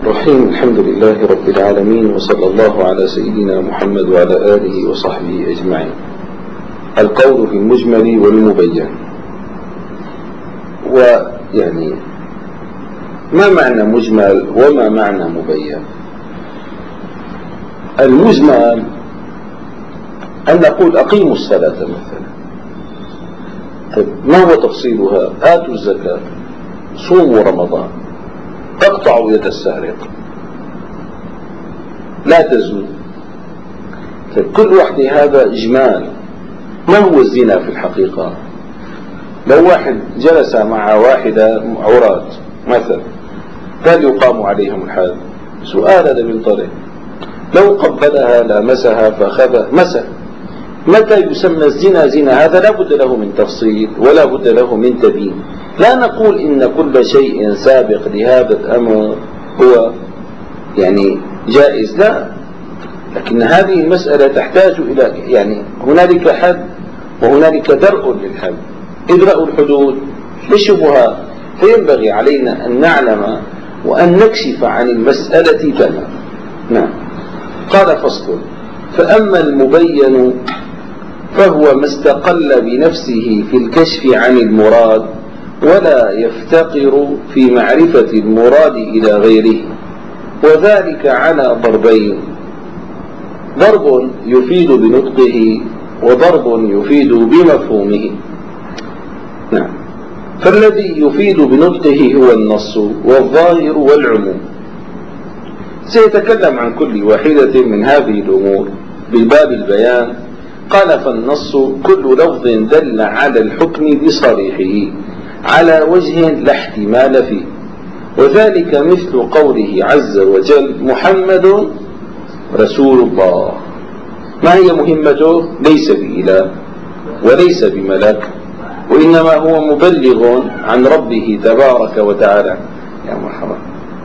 الرحيم. الحمد لله رب العالمين، وصلى الله على سيدنا محمد وعلى آله وصحبه أجمعين. القول في المجمل والمبين. ويعني ما معنى مجمل وما معنى مبين؟ المجمل أن نقول أقيموا الصلاة مثلا. طيب ما هو تفصيلها؟ آتوا الزكاة، صوموا رمضان، تقطعوا يد السارق، لا تزنوا. طيب كل واحدة هذا إجمال. ما هو الزنا في الحقيقة؟ لو واحد جلس مع واحدة عراة مثلا قال يقام عليهم الحد، سؤال هذا من طريق. لو قبلها لامسها فأخذ مسه، متى يسمى الزنا زنا؟ هذا لا بد له من تفصيل ولا بد له من تبيين. لا نقول إن كل شيء سابق لهذا الأمر هو يعني جائز، لا، لكن هذه المسألة تحتاج إلى يعني هنالك حد وهنالك درء للحد. إدراء الحدود للشبهات، فينبغي علينا أن نعلم وأن نكشف عن المسألة تماما. نعم. قال فصل: فأما المبين فهو ما استقل بنفسه في الكشف عن المراد ولا يفتقر في معرفة المراد إلى غيره، وذلك على ضربين: ضرب يفيد بنطقه وضرب يفيد بمفهومه. نعم. فالذي يفيد بنطقه هو النص والظاهر والعموم. سيتكلم عن كل واحدة من هذه الأمور بباب البيان. قال: فالنص كل لفظ دل على الحكم بصريحه على وجه لا احتمال فيه، وذلك مثل قوله عز وجل: محمد رسول الله. ما هي مهمته؟ ليس بإله وليس بملك، وإنما هو مبلغ عن ربه تبارك وتعالى. يا مرحبا.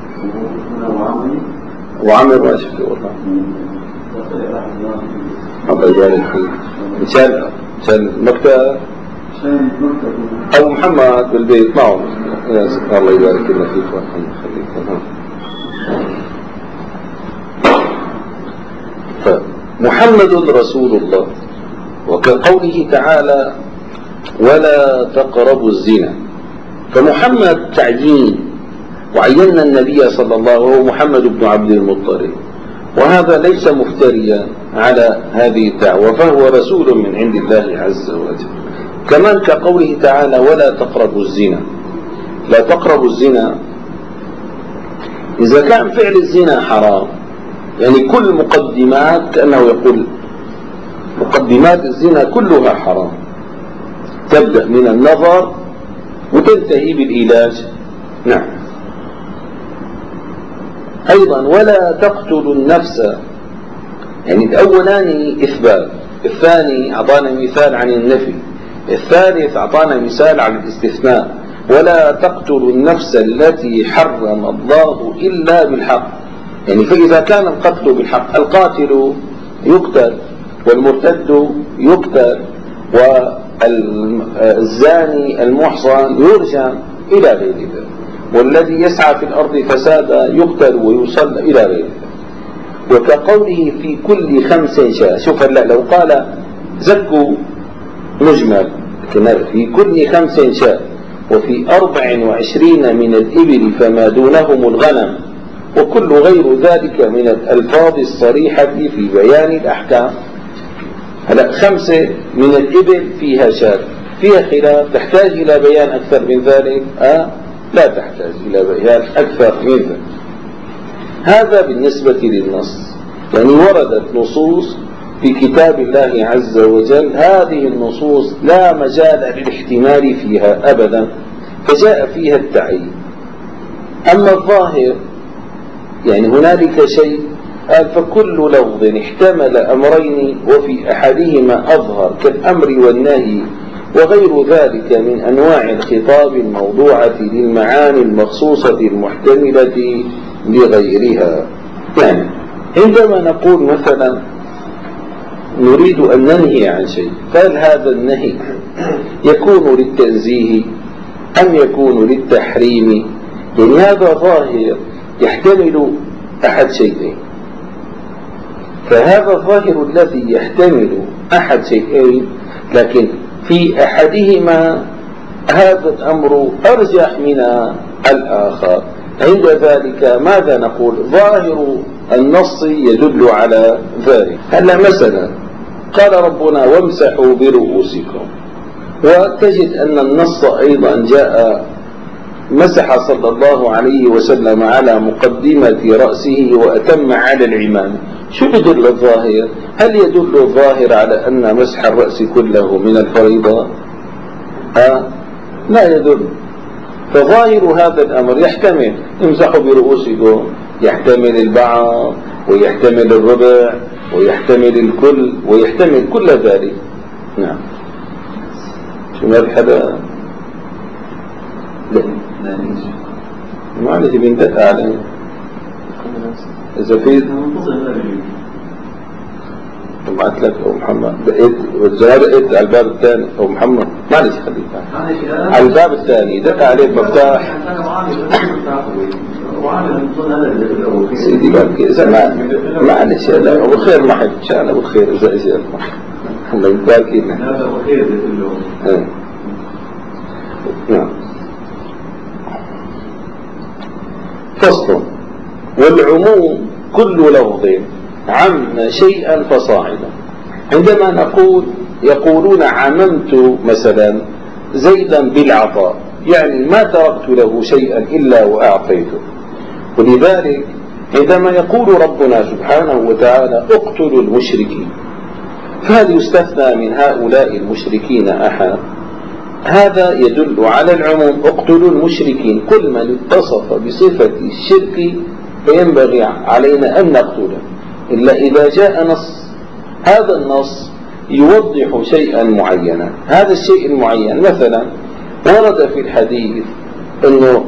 وعمر ما شفته والله. الله يبارك فيك. مشان المكتب أبو محمد بالبيت معه. الله يبارك لنا فيك ويخليك. محمد رسول الله، وكقوله تعالى: ولا تقربوا الزنا. فمحمد تعيين، وعينا النبي صلى الله عليه وسلم محمد بن عبد المطلب، وهذا ليس مفتريا على هذه الدعوة، فهو رسول من عند الله عز وجل. كمان كقوله تعالى: ولا تقربوا الزنا. لا تقربوا الزنا إذا كان فعل الزنا حرام، يعني كل مقدمات، كأنه يقول مقدمات الزنا كلها حرام، تبدأ من النظر وتنتهي بالإيلاج. نعم. أيضا: ولا تقتلوا النفس. يعني الأولاني إثبات، الثاني أعطانا مثال عن النفي، الثالث أعطانا مثال عن الاستثناء: ولا تقتلوا النفس التي حرم الله إلا بالحق. يعني فإذا كان القتل بالحق، القاتل يقتل والمرتد يقتل والزاني المحصن يرجم إلى غير ذلك، والذي يسعى في الأرض فسادا يقتل ويصلى إلى غير ذلك. وكقوله: في كل 5 شاة. شوف هلا لو قال زكوا مجمل، في كل 5 شاة، وفي 24 من الإبل فما دونهم الغنم، وكل غير ذلك من الألفاظ الصريحة في بيان الأحكام. هلا 5 من الإبل فيها شاة، فيها خلاف، تحتاج إلى بيان أكثر من ذلك؟ لا تحتاج إلى بيان أكثر من ذلك. هذا بالنسبة للنص. يعني وردت نصوص في كتاب الله عز وجل، هذه النصوص لا مجال للاحتمال فيها أبدا، فجاء فيها التعيين. أما الظاهر يعني هنالك شيء قال: فكل لفظ احتمل أمرين وفي أحدهما أظهر كالأمر والنهي وغير ذلك من أنواع الخطاب الموضوعة للمعاني المخصوصة المحتملة لغيرها. يعني عندما نقول مثلا نريد أن ننهي عن شيء، فهل هذا النهي يكون للتنزيه أم يكون للتحريم؟ يعني هذا ظاهر يحتمل أحد شيئين. فهذا الظاهر الذي يحتمل أحد شيئين، لكن في أحدهما هذا الأمر أرجح من الآخر، عند ذلك ماذا نقول؟ ظاهر النص يدل على ذلك. هلا مثلا قال ربنا وامسحوا برؤوسكم، وتجد أن النص أيضا جاء مسح صلى الله عليه وسلم على مقدمة رأسه وأتم على العمامة. شو يدل الظاهر؟ هل يدل الظاهر على أن مسح الرأس كله من الفريضة؟ لا يدل. فظاهر هذا الأمر يحتمل امسحوا برؤوسكم، يحتمل البعض ويحتمل الربع ويحتمل الكل ويحتمل كل ذلك. نعم. شو ما بحدا؟ لا معلش بيندق عليه إذا في بعت لك أو محمد دقيت والجواب دقيت على الباب الثاني أو محمد معلش خليك على الباب الثاني دق عليه مفتاح سيدي بارك إذا معلش لا أبو خير ما حد شان أبو خير إذا إجا الله يبارك لنا. نعم. فصل. والعموم كل لفظ عم شيئا فصاعدا. عندما نقول يقولون عممت مثلا زيدا بالعطاء، يعني ما تركت له شيئا إلا وأعطيته. ولذلك عندما يقول ربنا سبحانه وتعالى اقتلوا المشركين، فهل يستثنى من هؤلاء المشركين أحد؟ هذا يدل على العموم. اقتلوا المشركين، كل من اتصف بصفة الشرك فينبغي علينا أن نقتله، إلا إذا جاء نص، هذا النص يوضح شيئا معينا. هذا الشيء المعين مثلا ورد في الحديث أنه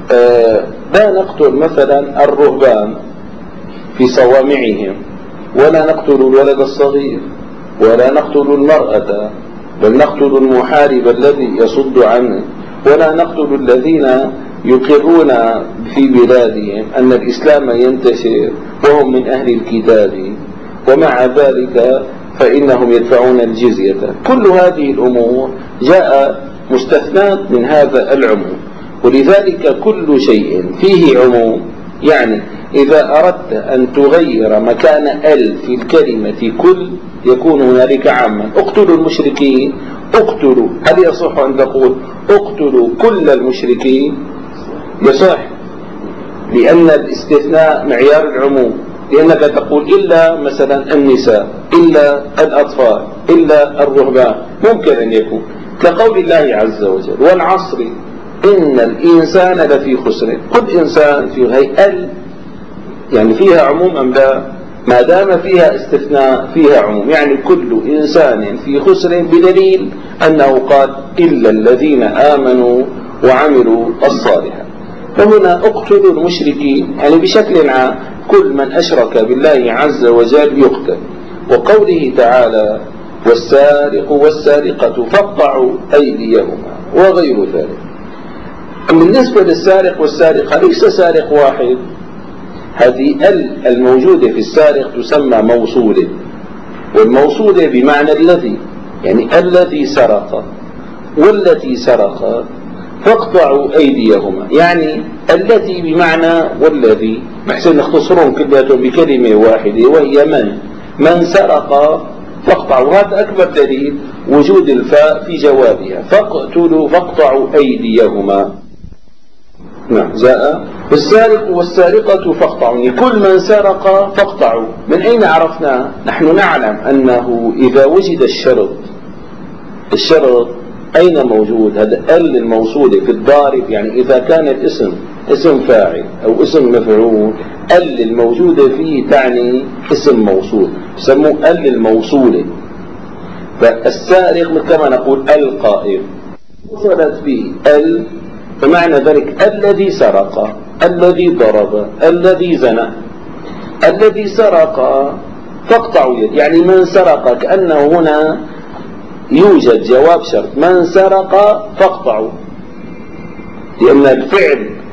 لا نقتل مثلا الرهبان في صوامعهم، ولا نقتل الولد الصغير، ولا نقتل المرأة، بل نقتل المحارب الذي يصد عنه، ولا نقتل الذين يقرون في بلادهم أن الإسلام ينتشر وهم من أهل الكتاب، ومع ذلك فإنهم يدفعون الجزية. كل هذه الأمور جاء مستثنات من هذا العموم. ولذلك كل شيء فيه عموم، يعني إذا أردت أن تغير مكان ال في الكلمة كل يكون هنالك عاما. اقتلوا المشركين، اقتلوا، هل يصح أن تقول اقتلوا كل المشركين؟ يصح، لأن الاستثناء معيار العموم، لأنك تقول إلا مثلا النساء، إلا الأطفال، إلا الرهبان، ممكن أن يكون كقول الله عز وجل والعصر إن الإنسان لفي خسر. كل إنسان في هيئة يعني فيها عموم أم لا؟ ما دام فيها استثناء فيها عموم، يعني كل إنسان في خسر، بدليل أنه قال إلا الذين آمنوا وعملوا الصالحات. فهنا اقتلوا المشركين يعني بشكل عام كل من أشرك بالله عز وجل يقتل. وقوله تعالى والسارق والسارقة فاقطعوا أيديهما وغير ذلك. بالنسبة للسارق والسارقة ليس سارق واحد، هذه الموجودة في السارق تسمى موصولة، والموصولة بمعنى الذي، يعني الذي سرق والتي سرق فاقطعوا أيديهما، يعني التي بمعنى والذي، محسن نختصرهم كلهم بكلمة واحدة وهي من سرق فاقطعوا. هذا أكبر دليل وجود الفاء في جوابها، فاقتلوا فاقطعوا أيديهما. نعم جاء السارق والسارقة فاقطعوا، كل من سرق فاقطعوا. من أين عرفنا؟ نحن نعلم أنه إذا وجد الشرط أين موجود؟ هذا الموصولة في الضارب، يعني إذا كان الاسم اسم فاعل أو اسم مفعول، الموجودة فيه تعني اسم موصول، يسموه الموصولة. فالسارق كما نقول القائم وصلت به فمعنى ذلك الذي سرق، الذي ضرب، الذي زنى. الذي سرق فاقطعوا يد، يعني من سرق، كأنه هنا يوجد جواب شرط، من سرق فاقطعوا، لأن الفعل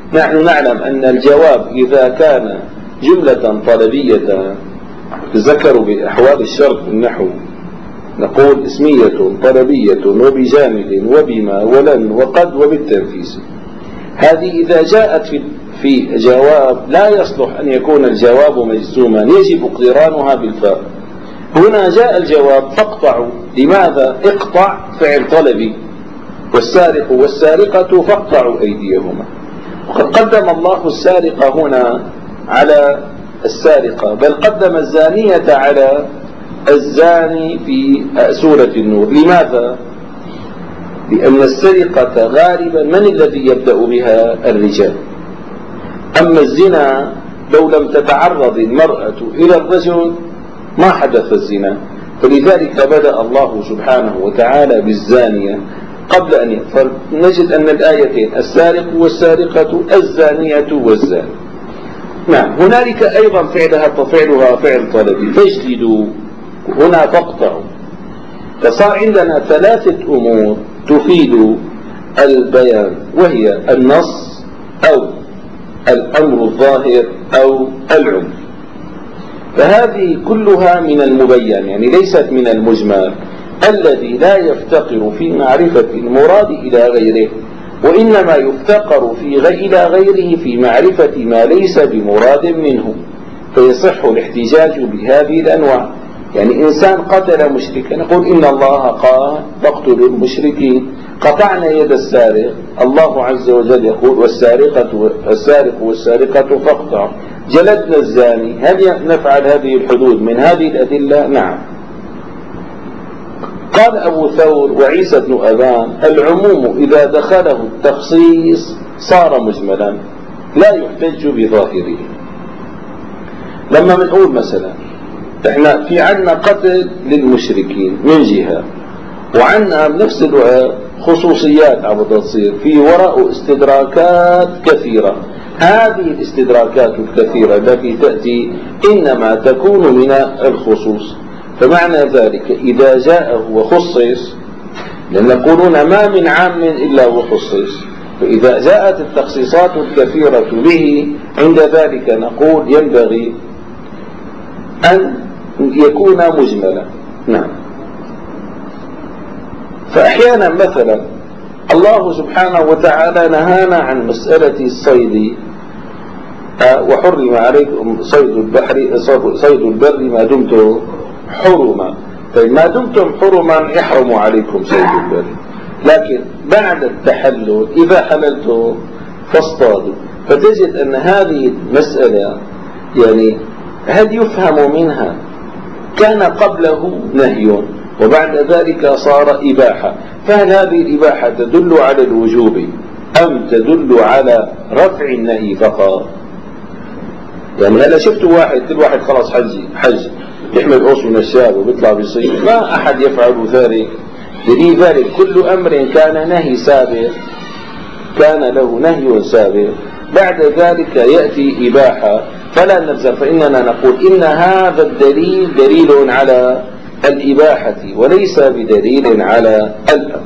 نحن نعلم أن الجواب إذا كان جملة طلبية تذكروا بأحوال الشرط بالنحو، نقول اسمية طلبية وبجامد وبما ولن وقد وبالتنفيس. هذه إذا جاءت في جواب لا يصلح أن يكون الجواب مجزوما، يجب اقترانها بالفاء. هنا جاء الجواب فاقطعوا. لماذا؟ اقطع فعل طلبي، والسارق والسارقة فاقطعوا أيديهما. وقد قدم الله السارقة هنا على السارقة، بل قدم الزانية على الزاني في سورة النور. لماذا؟ لأن السرقة غالبا من الذي يبدأ بها؟ الرجال. أما الزنا لو لم تتعرض المرأة إلى الرجل ما حدث الزنا، فلذلك بدأ الله سبحانه وتعالى بالزانية قبل أن يفعل. نجد أن الآيتين السارق والسارقة الزانية والزاني. نعم، هنالك أيضا فعلها فعل طلبي، فاجلدوا، هنا فاقطعوا. فصار عندنا ثلاثة أمور تفيد البيان، وهي النص أو الأمر الظاهر أو العنف. فهذه كلها من المبين، يعني ليست من المجمل الذي لا يفتقر في معرفة المراد إلى غيره، وإنما يفتقر إلى غيره في معرفة ما ليس بمراد منه، فيصح الاحتجاج بهذه الأنواع. يعني إنسان قتل مشركا نقول إن الله قال فاقتلوا المشركين، قطعنا يد السارق، الله عز وجل يقول والسارق والسارقة فاقطعوا. جلدنا الزاني، هل نفعل هذه الحدود من هذه الأدلة؟ نعم. قال أبو ثور وعيسى بن أبان العموم إذا دخله التخصيص صار مجملا لا يحتج بظاهره. لما بنقول مثلا احنا في عنا قتل للمشركين من جهة، وعنا بنفس الوقت خصوصيات عم تصير في وراء استدراكات كثيرة. هذه الاستدراكات الكثيرة التي تأتي إنما تكون من الخصوص. فمعنى ذلك إذا جاء وخصص، لأن يقولون ما من عام إلا وخصص، فإذا جاءت التخصيصات الكثيرة به عند ذلك نقول ينبغي أن يكون مجملا. نعم. فأحيانا مثلا الله سبحانه وتعالى نهانا عن مسألة الصيد، وحرم عليكم صيد البر ما دمتم حرما. طيب ما دمتم حرما يحرم عليكم صيد البر، لكن بعد التحلل إذا حللتم فاصطادوا. فتجد أن هذه المسألة يعني هل يفهم منها كان قبله نهي وبعد ذلك صار إباحة، فهل هذه الإباحة تدل على الوجوب أم تدل على رفع النهي فقط؟ يعني هلا شفتوا كل واحد خلاص حج يحمل قوس من الشاب وبيطلع بيصيد، ما أحد يفعل ذلك. لذلك كل أمر كان نهي سابق كان له نهي سابق، بعد ذلك يأتي إباحة فلا نلزم، فإننا نقول إن هذا الدليل دليل على الإباحة وليس بدليل على الأمر.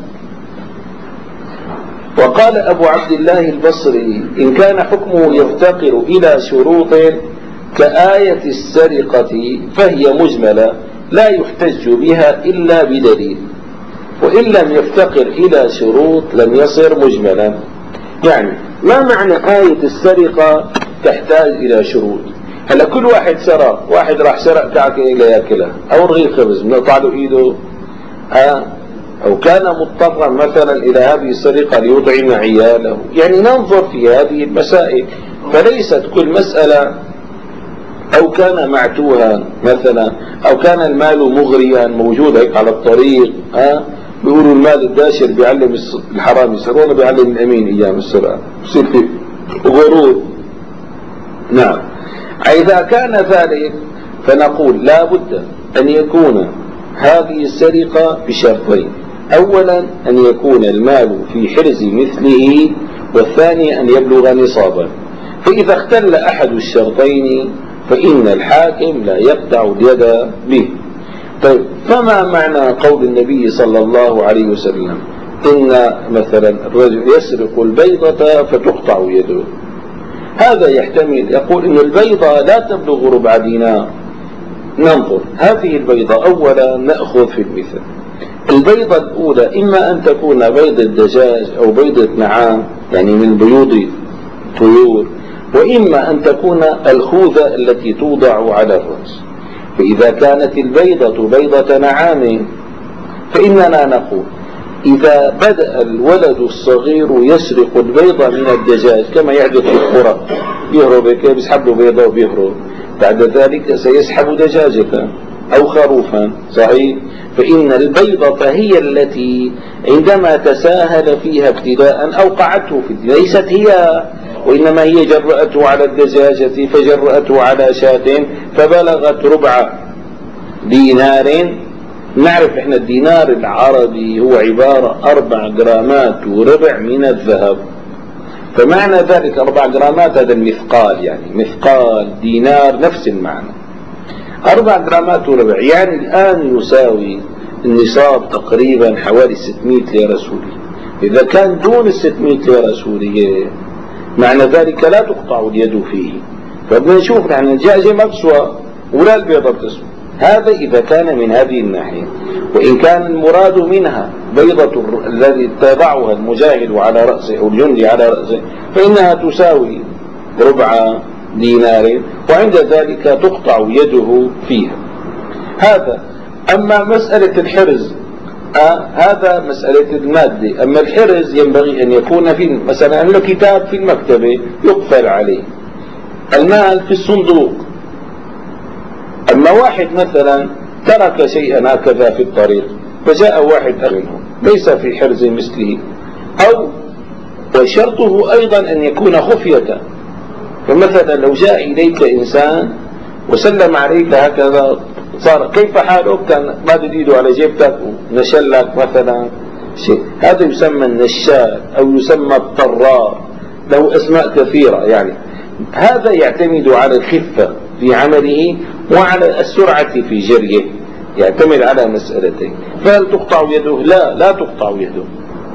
وقال أبو عبد الله البصري إن كان حكمه يفتقر إلى شروط كآية السرقة فهي مجملة لا يحتج بها إلا بدليل، وإن لم يفتقر إلى شروط لم يصر مجملا. يعني ما معنى آية السرقة تحتاج إلى شروط؟ هلا كل واحد سرق، واحد راح سرق كعكة ليأكلها أو رغيف خبز بنقطع له إيده، أو كان مضطرا مثلا إلى هذه السرقة ليطعم عياله. يعني ننظر في هذه المسائل، فليست كل مسألة أو كان معتوها مثلا أو كان المال مغريا موجود هيك على الطريق، بيقولوا المال الداشر بيعلم الحرام يسرق ولا بيعلم الأمين أيام السرقة، بصير في غرور. نعم. إذا كان ذلك فنقول لا بد أن يكون هذه السرقة بشرطين: أولا أن يكون المال في حرز مثله، والثاني أن يبلغ نصابا. فإذا اختل أحد الشرطين فإن الحاكم لا يقطع اليد به. طيب فما معنى قول النبي صلى الله عليه وسلم إن مثلا الرجل يسرق البيضة فتقطع يده؟ هذا يحتمل يقول إن البيضة لا تبلغ ربع دينار. ننظر هذه البيضة أولا، نأخذ في المثل. البيضة الأولى إما أن تكون بيضة دجاج أو بيضة نعام، يعني من بيوض طيور، وإما أن تكون الخوذة التي توضع على الرأس. فإذا كانت البيضة بيضة نعام فإننا نقول إذا بدأ الولد الصغير يسرق البيضة من الدجاج كما يحدث في القرى، يهرب كيف يسحب له بيضة وبيهرب، بعد ذلك سيسحب دجاجة أو خروفا، صحيح؟ فإن البيضة هي التي عندما تساهل فيها ابتداء أوقعته في ليست هي، وإنما هي جرأته على الدجاجة فجرأته على شاة فبلغت ربع دينار. نعرف إحنا الدينار العربي هو عبارة 4 جرامات وربع من الذهب، فمعنى ذلك 4 جرامات هذا المثقال، يعني مثقال دينار نفس المعنى. 4 جرامات وربع يعني الآن يساوي النصاب تقريبا حوالي 600 ليرة سورية. إذا كان دون 600 ليرة سورية معنى ذلك لا تقطع اليد فيه. فبدنا نشوف نحن الدجاجة ما بتسوى ولا البيضة بتسوى، هذا إذا كان من هذه الناحية. وإن كان المراد منها بيضة الذي تضعها المجاهد على رأسه أو الجندي على رأسه فإنها تساوي ربع دينار، وعند ذلك تقطع يده فيها. هذا. أما مسألة الحرز هذا مسألة المادة. أما الحرز ينبغي أن يكون في مثلا له كتاب في المكتبة يقفل عليه، المال في الصندوق. أما واحد مثلا ترك شيئا هكذا في الطريق فجاء واحد منهم ليس في حرز مثله، أو وشرطه أيضا أن يكون خفية. فمثلا لو جاء إليك إنسان وسلم عليك هكذا صار كيف حالك، كان مادد ايده على جيبتك ونشلك مثلا شيء، هذا يسمى النشال أو يسمى الطرار، له أسماء كثيرة. يعني هذا يعتمد على الخفة في عمله وعلى السرعة في جريه، يعتمد على مسألتين. فهل تقطع يده؟ لا تقطع يده.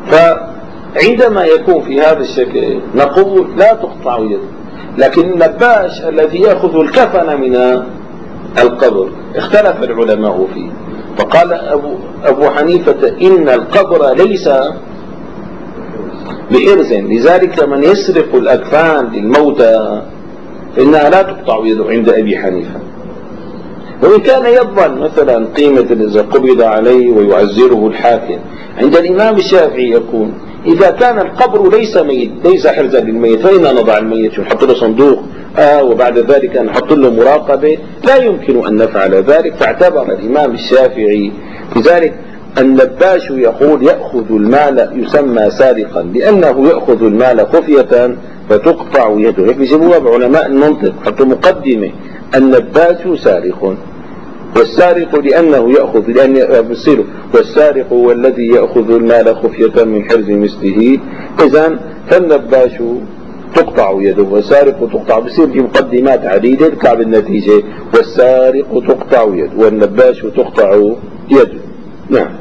فعندما يكون في هذا الشكل نقول لا تقطع يده. لكن النباش الذي يأخذ الكفن من القبر اختلف العلماء فيه، فقال أبو حنيفة إن القبر ليس بحرز، لذلك من يسرق الأكفان للموتى فإنها لا تقطع يده عند أبي حنيفة. وإن كان يضمن مثلا قيمة إذا قبض عليه ويعزره الحاكم، عند الإمام الشافعي يكون إذا كان القبر ليس ميت ليس حرزا للميت فإن نضع الميت ونحط له صندوق وبعد ذلك نحط له مراقبة، لا يمكن أن نفعل ذلك. فاعتبر الإمام الشافعي لذلك النباش يقول يأخذ المال يسمى سارقا لأنه يأخذ المال خفية فتقطع يده. هيك بيجيبوها بعلماء المنطق، حتى مقدمة النباش سارق، والسارق لأنه يأخذ بصير والسارق هو الذي يأخذ المال خفية من حرز مثله. إذن فالنباش تقطع يده والسارق تقطع، بصير في مقدمات عديدة تطلع بالنتيجة والسارق تقطع يده والنباش تقطع يده. نعم.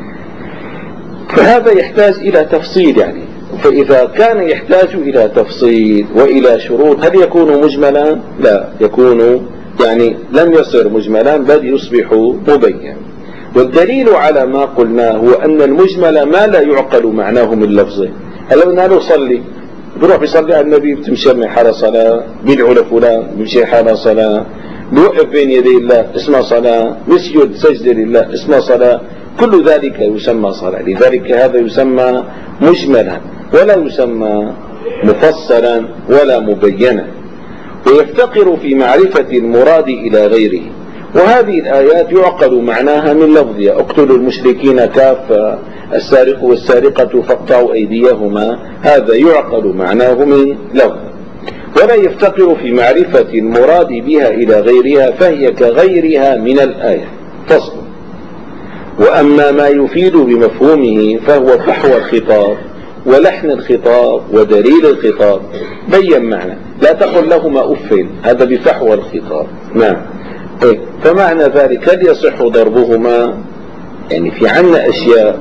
فهذا يحتاج إلى تفصيل يعني. فإذا كان يحتاج إلى تفصيل وإلى شروط هل يكون مجملا؟ لا، يكون يعني لم يصير مجملا بل يصبح مبين. والدليل على ما قلناه هو أن المجمل ما لا يعقل معناه من لفظه. هل قلنا له صلي بروح بيصلي على النبي بتمشي حال صلاة، بيدعو لفلان بيمشي حال صلاة، بيوقف بين يدي الله اسمها صلاة، بيسجد سجدة لله اسمها صلاة، كل ذلك يسمى صلاة. لذلك هذا يسمى مجملا ولا يسمى مفصلا ولا مبينا، ويفتقر في معرفة المراد إلى غيره. وهذه الآيات يعقل معناها من لفظها اقتلوا المشركين كافة، السارق والسارقة فاقطعوا أيديهما، هذا يعقل معناه من لفظ. ولا يفتقر في معرفة المراد بها إلى غيرها فهي كغيرها من الآية. فصل. وأما ما يفيد بمفهومه فهو فحوى الخطاب ولحن الخطاب ودليل الخطاب. بين معنى لا تقل لهما أف، هذا بفحوى الخطاب. نعم. فمعنى ذلك هل يصح ضربهما؟ يعني في عنا أشياء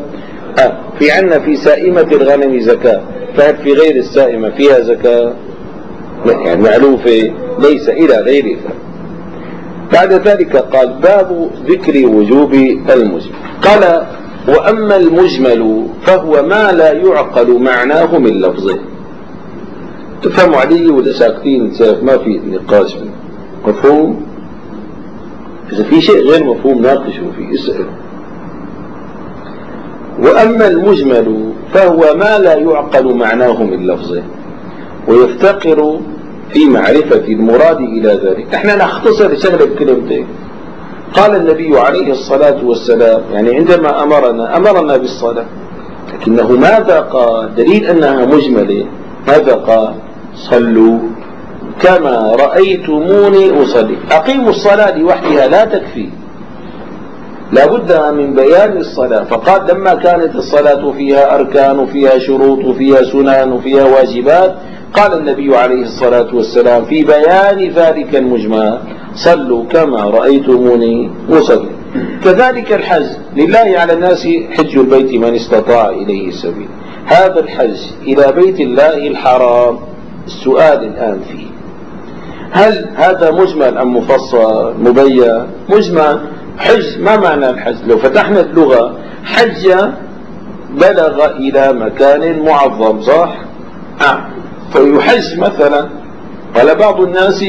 في عنا في سائمة الغنم زكاة، فهل في غير السائمة فيها زكاة؟ يعني معلوفة ليس إلى غير ذلك. بعد ذلك قال باب ذكر وجوب المجمل. قال وأما المجمل فهو ما لا يعقل معناه من لفظه. تفهموا علي ولا ساكتين؟ ما في نقاش مفهوم؟ إذا في شيء غير مفهوم ناقشوا فيه، اسألوا. وأما المجمل فهو ما لا يعقل معناه من لفظه ويفتقر في معرفة المراد إلى ذلك. احنا نختصر شغلة بكلمتين. قال النبي عليه الصلاة والسلام يعني عندما أمرنا بالصلاة، لكنه ماذا قال؟ دليل أنها مجملة. ماذا قال؟ صلوا كما رأيتموني أصلي. أقيموا الصلاة لوحدها لا تكفي، لا بد من بيان الصلاة. فقال لما كانت الصلاة فيها أركان وفيها شروط وفيها سنن وفيها واجبات، قال النبي عليه الصلاة والسلام في بيان ذلك المجمل صلوا كما رأيتموني أصلي. كذلك الحج، لله على الناس حج البيت من استطاع إليه سبيل. هذا الحج إلى بيت الله الحرام، السؤال الآن فيه هل هذا مجمل أم مفصل مبين؟ مجمل. حج ما معنى الحج؟ لو فتحنا اللغة حج بلغ إلى مكان معظم، صح؟ فيحج مثلا. قال بعض الناس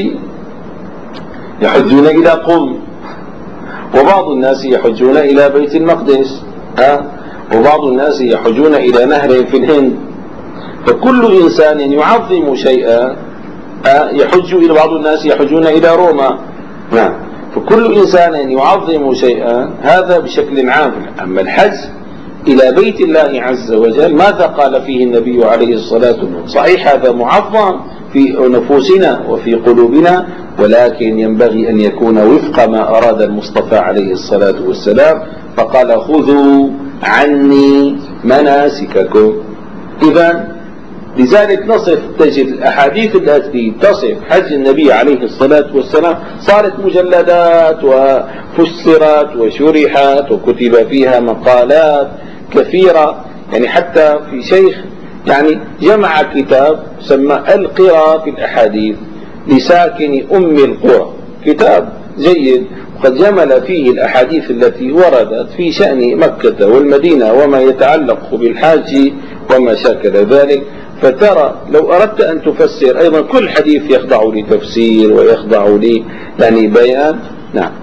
يحجون إلى قم، وبعض الناس يحجون إلى بيت المقدس، وبعض الناس يحجون إلى نهر في الهند. فكل إنسان يعظم شيئا يحج إلى، بعض الناس يحجون إلى روما. نعم، فكل إنسان يعظم شيئا هذا بشكل عام. أما الحج إلى بيت الله عز وجل ماذا قال فيه النبي عليه الصلاة والسلام؟ صحيح هذا معظم في نفوسنا وفي قلوبنا، ولكن ينبغي أن يكون وفق ما أراد المصطفى عليه الصلاة والسلام. فقال خذوا عني مناسككم. إذن لذلك نصف، تجد الأحاديث التي تصف حج النبي عليه الصلاة والسلام صارت مجلدات وفسرت وشرحت وكتب فيها مقالات كثيرة. يعني حتى في شيخ يعني جمع كتاب سمى القرى في الأحاديث لساكن أم القرى، كتاب جيد، وقد جمل فيه الأحاديث التي وردت في شأن مكة والمدينة وما يتعلق بالحاج وما شاكل ذلك. فترى لو أردت أن تفسر أيضا كل حديث يخضع لتفسير ويخضع لي يعني بيان. نعم.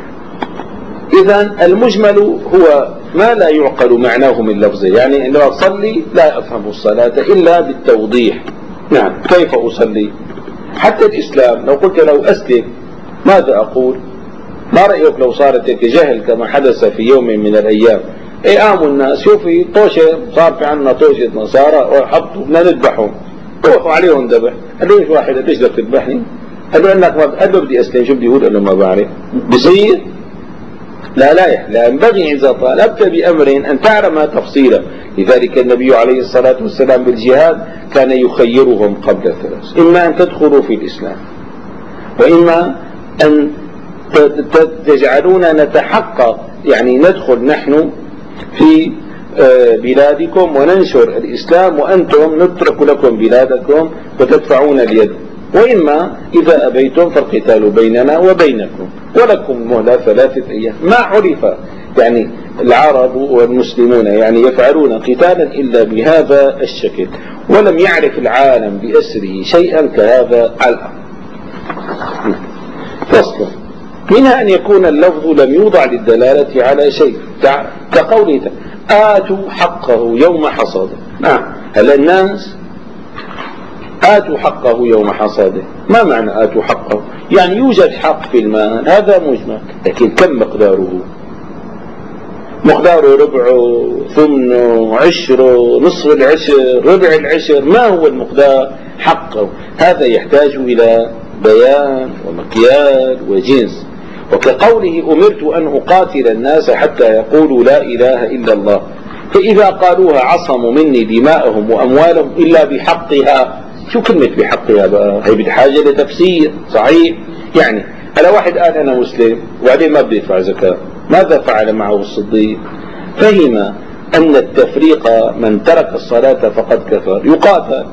إذن المجمل هو ما لا يعقل معناه من لفظه. يعني عندما أصلي لا أفهم الصلاة إلا بالتوضيح. نعم، كيف أصلي؟ حتى الإسلام لو قلت لو أسلم ماذا أقول؟ ما رأيك لو صارت جهل كما حدث في يوم من الأيام؟ قاموا الناس شوفي طوشة، صار في عنا طوشة نصارى وحطوا بدنا نذبحهم، روحوا عليهم ذبح. قال له مش واحد ليش بدك تذبحني؟ قال له انك ما قال له بدي اسلم، شو بدي يقول؟ قال له ما بعرف. بصير؟ لا ينبغي إذا طالبت بأمر أن تعلم تفصيله. لذلك النبي عليه الصلاة والسلام بالجهاد كان يخيرهم قبل ثلاث: إما أن تدخلوا في الإسلام، وإما أن تجعلونا نتحقق، يعني ندخل نحن في بلادكم وننشر الإسلام وأنتم نترك لكم بلادكم وتدفعون اليد، وإما إذا أبيتم فالقتال بيننا وبينكم ولكم مهلة 3 أيام. ما عرف يعني العرب والمسلمون يعني يفعلون قتالا إلا بهذا الشكل، ولم يعرف العالم بأسره شيئا كهذا الأمر. فصل: منها أن يكون اللفظ لم يوضع للدلالة على شيء، كقوله آتوا حقه يوم حصاده. نعم، هل الناس آتوا حقه يوم حصاده؟ ما معنى آتوا حقه؟ يعني يوجد حق في المال، هذا مجمل، لكن كم مقداره؟ مقداره ربعه، ثمنه، عشره، نصف العشر، ربع العشر، ما هو المقدار حقه؟ هذا يحتاج إلى بيان ومكيال وجنس. وكقوله أمرت أن أقاتل الناس حتى يقولوا لا إله إلا الله، فإذا قالوها عصموا مني دماءهم وأموالهم إلا بحقها. شو كلمة بحقها بقى؟ هي بحاجة لتفسير. صحيح؟ يعني هلا واحد قال أنا مسلم وبعدين ما بدي يدفع زكاة، ماذا فعل معه الصديق؟ فهم أن التفريق من ترك الصلاة فقد كفر، يقاتل،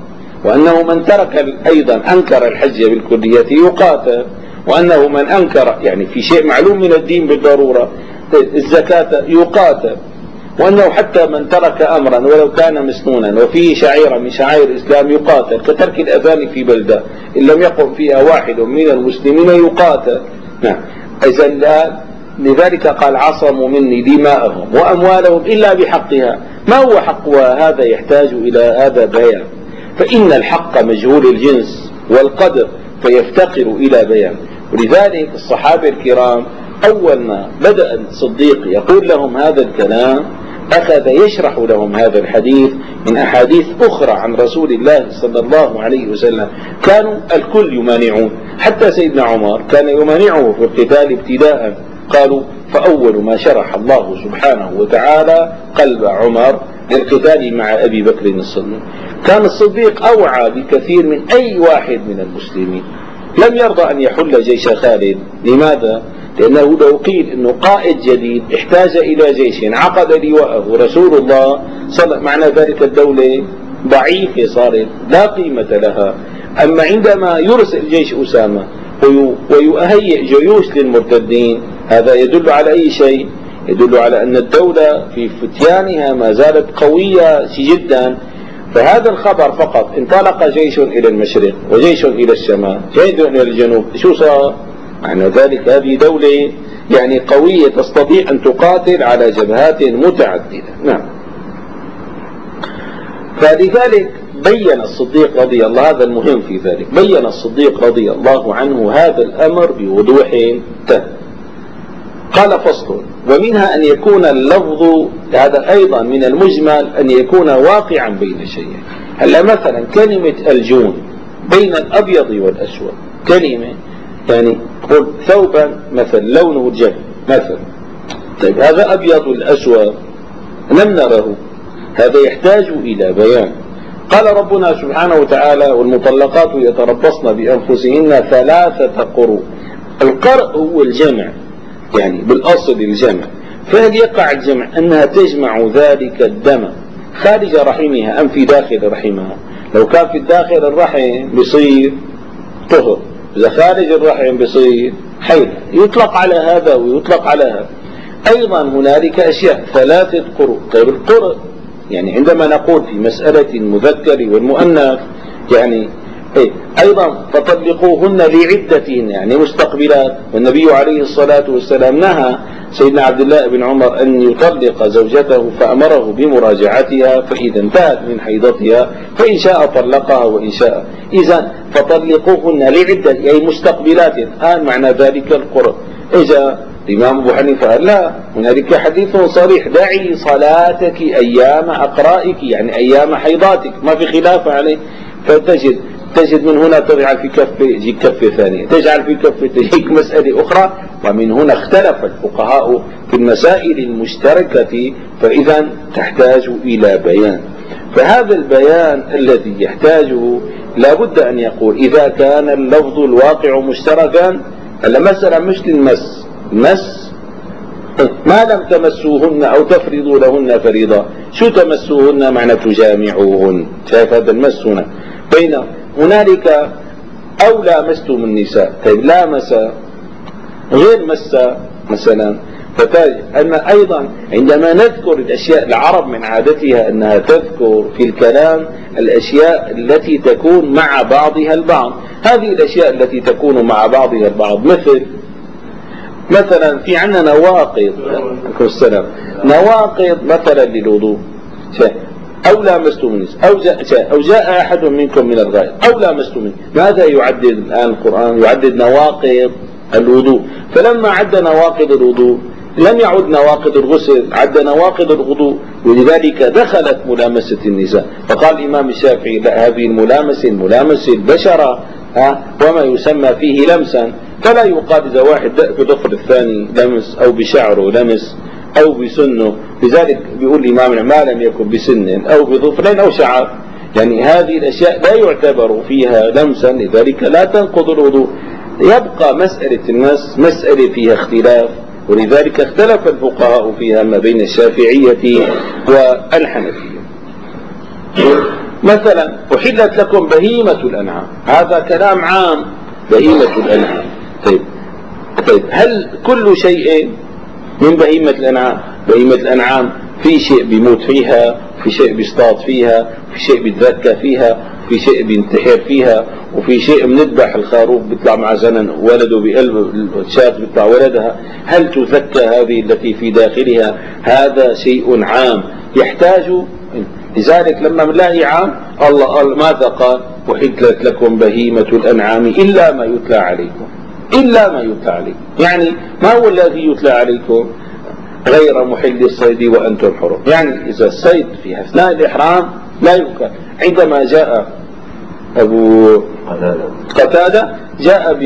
وأنه من ترك أيضا أنكر الحج بالكلية يقاتل، وأنه من أنكر يعني في شيء معلوم من الدين بالضرورة الزكاة يقاتل، وأنه حتى من ترك أمرا ولو كان مسنونا وفيه شعيرة من شعائر الإسلام يقاتل، كترك الأذان في بلدة إن لم يقم فيها واحد من المسلمين يقاتل. نعم. إذا لذلك قال عصموا مني دماءهم وأموالهم إلا بحقها. ما هو حقها؟ هذا يحتاج إلى هذا بيان، فإن الحق مجهول الجنس والقدر فيفتقر إلى بيان. ولذلك الصحابة الكرام أول ما بدأ الصديق يقول لهم هذا الكلام أخذ يشرح لهم هذا الحديث من أحاديث أخرى عن رسول الله صلى الله عليه وسلم. كانوا الكل يمانعون، حتى سيدنا عمر كان يمانعه في القتال ابتداء. قالوا فأول ما شرح الله سبحانه وتعالى قلب عمر للقتال مع أبي بكر الصديق. كان الصديق أوعى بكثير من أي واحد من المسلمين، لم يرضى أن يحل جيش خالد. لماذا؟ لأنه لو قيل أنه قائد جديد احتاج إلى جيش عقد لواءه رسول الله معنى ذلك الدولة ضعيفة صارت لا قيمة لها. أما عندما يرسل جيش أسامة ويهيئ جيوش للمرتدين، هذا يدل على أي شيء؟ يدل على أن الدولة في فتيانها ما زالت قوية جدا. فهذا الخبر فقط انطلق جيش إلى المشرق وجيش إلى الشمال جيش إلى الجنوب، شو صار؟ معنى ذلك هذه دولة يعني قوية تستطيع أن تقاتل على جبهات متعددة. نعم. فلذلك بين الصديق رضي الله، هذا المهم في ذلك، بين الصديق رضي الله عنه هذا الأمر بوضوح تام. قال فصل: ومنها أن يكون اللفظ، هذا أيضا من المجمل أن يكون واقعا بين شيئين. هلا مثلا كلمة الجون بين الأبيض والأسود كلمة، يعني قل ثوبا مثلا لونه الجن مثلا، طيب هذا أبيض والأسود لم نره، هذا يحتاج إلى بيان. قال ربنا سبحانه وتعالى: والمطلقات يتربصن بأنفسهن 3 قروء. القرء هو الجمع، يعني بالأصل الجمع، فهل يقع الجمع أنها تجمع ذلك الدم خارج رحمها أم في داخل رحمها؟ لو كان في داخل الرحم بصير طهر، إذا خارج الرحم بصير حيض. يطلق على هذا ويطلق على هذا. أيضا هنالك أشياء 3 قروء. طيب القرء يعني عندما نقول في مسألة المذكر والمؤنث يعني أيضا فطلقوهن لعدتهن يعني مستقبلات. والنبي عليه الصلاة والسلام نهى سيدنا عبد الله بن عمر أن يطلق زوجته فأمره بمراجعتها فإذا انتهت من حيضتها فإن شاء طلقها وإن شاء. إذا فطلقوهن لعدة يعني مستقبلات. الآن معنى ذلك القرء. إذا الإمام أبو حنيفة قال لا، هنالك حديث صريح: دعي صلاتك أيام أقرائك، يعني أيام حيضاتك، ما في خلاف عليه. فتجد من هنا تجعل في كفة يجيك كفة ثانية، تجعل في كفة تجيك مسألة أخرى. ومن هنا اختلف الفقهاء في المسائل المشتركة، فإذا تحتاج إلى بيان. فهذا البيان الذي يحتاجه لا بد أن يقول إذا كان اللفظ الواقع مشتركا. هلا مثلا مش للمس، المس ما لم تمسوهن أو تفرضوا لهن فريضة. شو تمسوهن؟ معنى تجامعوهن. شايف هذا المس هنا بين هنالك أو لامستم النساء. طيب لامس غير مس مثلا. أن أيضا عندما نذكر الأشياء، العرب من عادتها أنها تذكر في الكلام الأشياء التي تكون مع بعضها البعض. هذه الأشياء التي تكون مع بعضها البعض مثلا في عندنا نواقض، نواقض مثلا للوضوء. أو لامستم النساء أو جاء أحد منكم من الغائط أو لامستم. ماذا يعدد الآن القرآن؟ يعدد نواقض الوضوء. فلما عد نواقض الوضوء لم يعد نواقض الغسل، عد نواقض الوضوء. ولذلك دخلت ملامسة النساء. فقال الإمام الشافعي: لا، هذه الملامسة البشرة وما يسمى فيه لمسا، فلا يقال إذا واحد بضفر الثاني لمس أو بشعره لمس أو بسنه. لذلك بيقول الإمام: ما لم يكن بسن أو بظفر أو شعر، يعني هذه الأشياء لا يعتبر فيها لمسا، لذلك لا تنقض الوضوء. يبقى مسألة المس مسألة فيها اختلاف، ولذلك اختلف الفقهاء فيها ما بين الشافعية والحنفية. مثلا أحلت لكم بهيمة الأنعام، هذا كلام عام، بهيمة الأنعام. طيب هل كل شيء من بهيمة الأنعام؟ بهيمة الأنعام في شيء بيموت فيها، في شيء بيصطاد فيها، في شيء بيتذكى فيها، في شيء بينتحر فيها، وفي شيء بنذبح الخروف بيطلع مع زنن ولده بقلب الشاة بيطلع ولدها. هل تزكى هذه التي في داخلها؟ هذا شيء عام يحتاج. لذلك لما بنلاقي عام الله قال ماذا قال؟ أحلت لكم بهيمة الأنعام إلا ما يتلى عليكم، إلا ما يتلى عليكم. يعني ما هو الذي يتلى عليكم؟ غير محل الصيد وأنتم حرم. يعني إذا الصيد في أثناء الإحرام لا يمكن. عندما جاء أبو قتادة جاء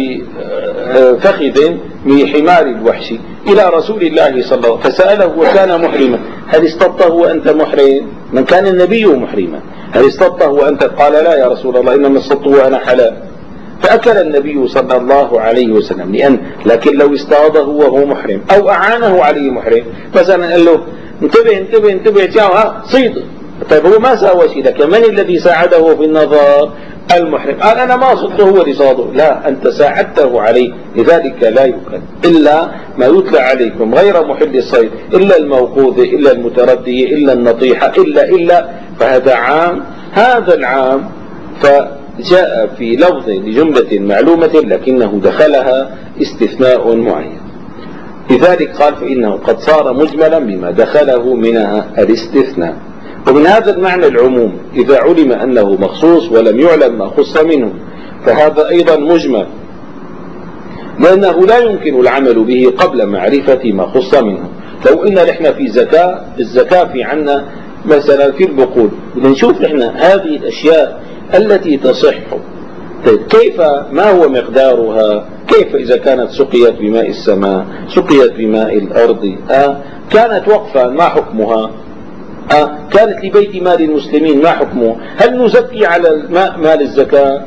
بفخذ من حمار الوحشي إلى رسول الله صلى الله عليه وسلم فسأله وكان محرما: هل اصطدته وأنت محرم؟ من كان النبي محرما، هل اصطدته وأنت؟ قال: لا يا رسول الله، إنما اصطدته وأنا حلال. فأكل النبي صلى الله عليه وسلم لكن لو اصطاده وهو محرم أو أعانه عليه محرم، مثلا قال له انتبه انتبه انتبه جاء صيد، طيب هو ما ساوى شيء لك، من الذي ساعده في النظر؟ المحرم. قال أنا ما صدته هو اللي صاده، لا أنت ساعدته عليه. لذلك لا يؤكل إلا ما يتلى عليكم غير محل الصيد، إلا الموقوذ، إلا المتردي، إلا النطيحة، إلا فهذا عام. هذا العام فجاء في لفظ لجملة معلومة لكنه دخلها استثناء معين، لذلك قال فإنه قد صار مجملا بما دخله منها الاستثناء. ومن هذا المعنى العموم إذا علم أنه مخصوص ولم يعلم ما خص منه فهذا أيضا مجمل، لأنه لا يمكن العمل به قبل معرفة ما خص منه. لو إن نحن في زكاة، الزكاة في عنا مثلا في البقول، إذا نشوف نحن هذه الأشياء التي تصح، كيف ما هو مقدارها؟ كيف إذا كانت سقيت بماء السماء، سقيت بماء الأرض، كانت وقفا ما حكمها؟ كانت لبيت مال المسلمين ما حكمه؟ هل نزكي على الماء مال الزكاة؟